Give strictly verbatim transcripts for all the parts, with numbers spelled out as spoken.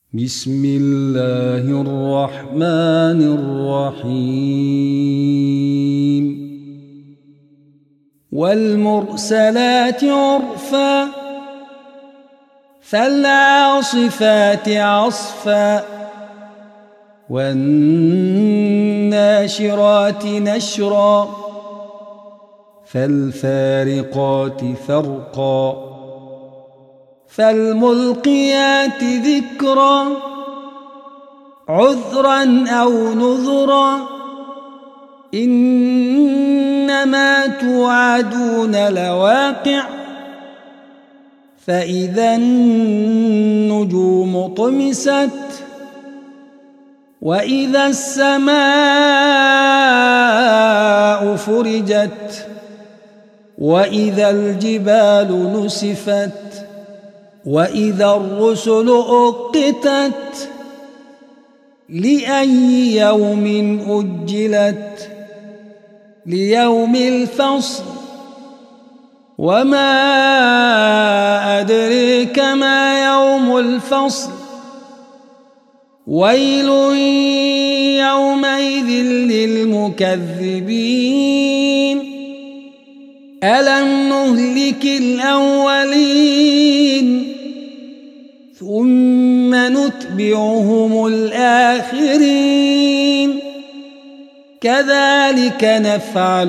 بسم الله الرحمن الرحيم والمرسلات عرفا فالعاصفات عصفا والناشرات نشرا فالفارقات فرقا فالملقيات ذكرا عذرا أو نذرا إنما توعدون لواقع فإذا النجوم طمست وإذا السماء فرجت وإذا الجبال نسفت وإذا الرسل أقتت لأي يوم أجلت ليوم الفصل وما أدريك ما يوم الفصل ويل يومئذ للمكذبين ألم نهلك الأولين ثم نتبعهم الآخرين كذلك نفعل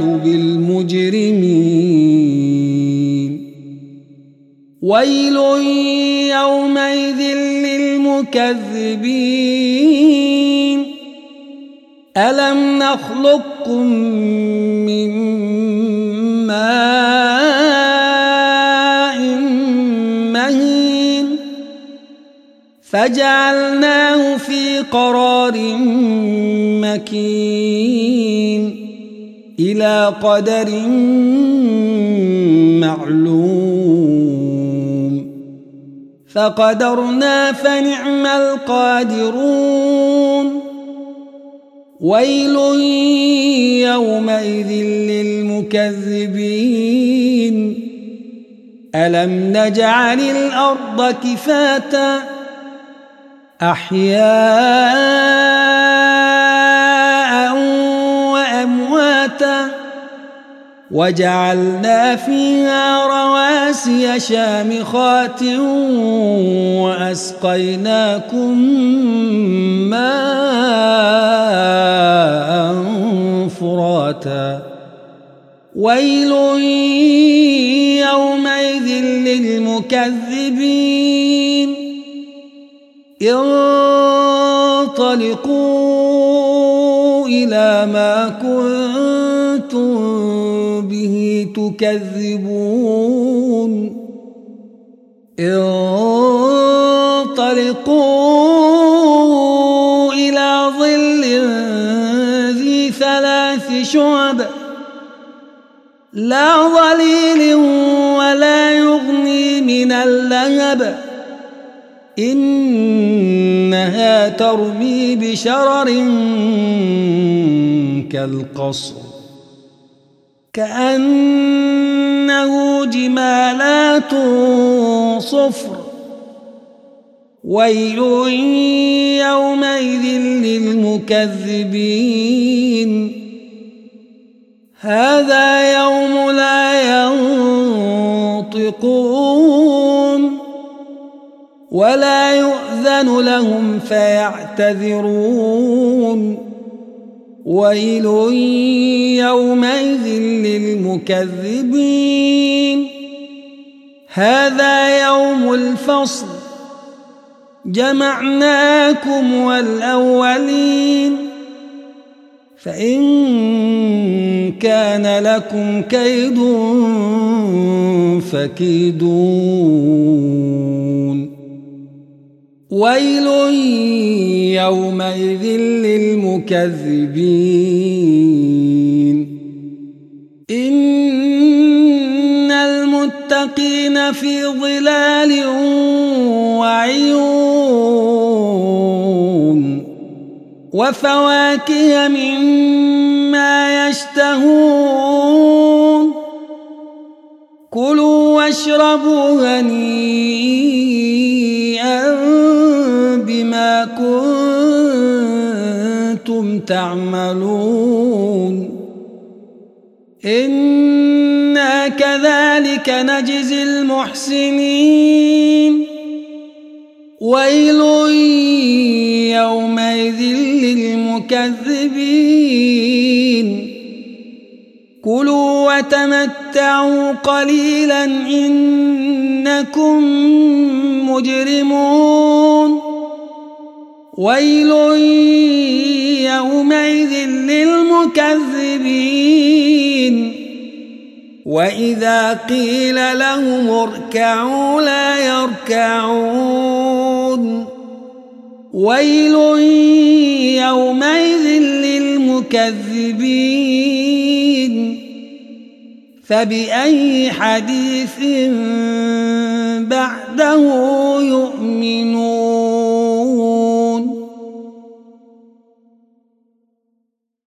بالمجرمين ويل يومئذ للمكذبين ألم نخلقكم من ماء مهين فجعلناه في قرار مكين إلى قدر معلوم فقدرنا فنعم القادرون ويل يومئذ للمكذبين ألم نجعل الأرض كفاتا أحياء وأمواتا وجعلنا فيها رواسي شامخات وأسقيناكم ماء فراتا ويل يومئذ للمكذبين انطلقوا إلى ما كنتم به تكذبون انطلقوا إلى ظل ذي ثلاث شعب لا ظليل ولا يغني من اللهب إنها ترمي بشرر كالقصر كأنه جمالات صفر ويل يومئذ للمكذبين هذا يوم لا ينطقون ولا يؤذن لهم فيعتذرون ويل يومئذ للمكذبين هذا يوم الفصل جمعناكم والأولين فإن كان لكم كيد فكيدون ويل يومئذ للمكذبين إن المتقين في ظلال وعيون وفواكه مما يشتهون كلوا واشربوا هنيئا بما ما كنتم تعملون إنا كذلك نجزي المحسنين ويل يومئذ للمكذبين كلوا وتمتعوا قليلا إنكم مجرمون ويل يومئذ للمكذبين وإذا قيل لهم اركعوا لا يركعون ويل يومئذ للمكذبين فبأي حديث بعده يؤمنون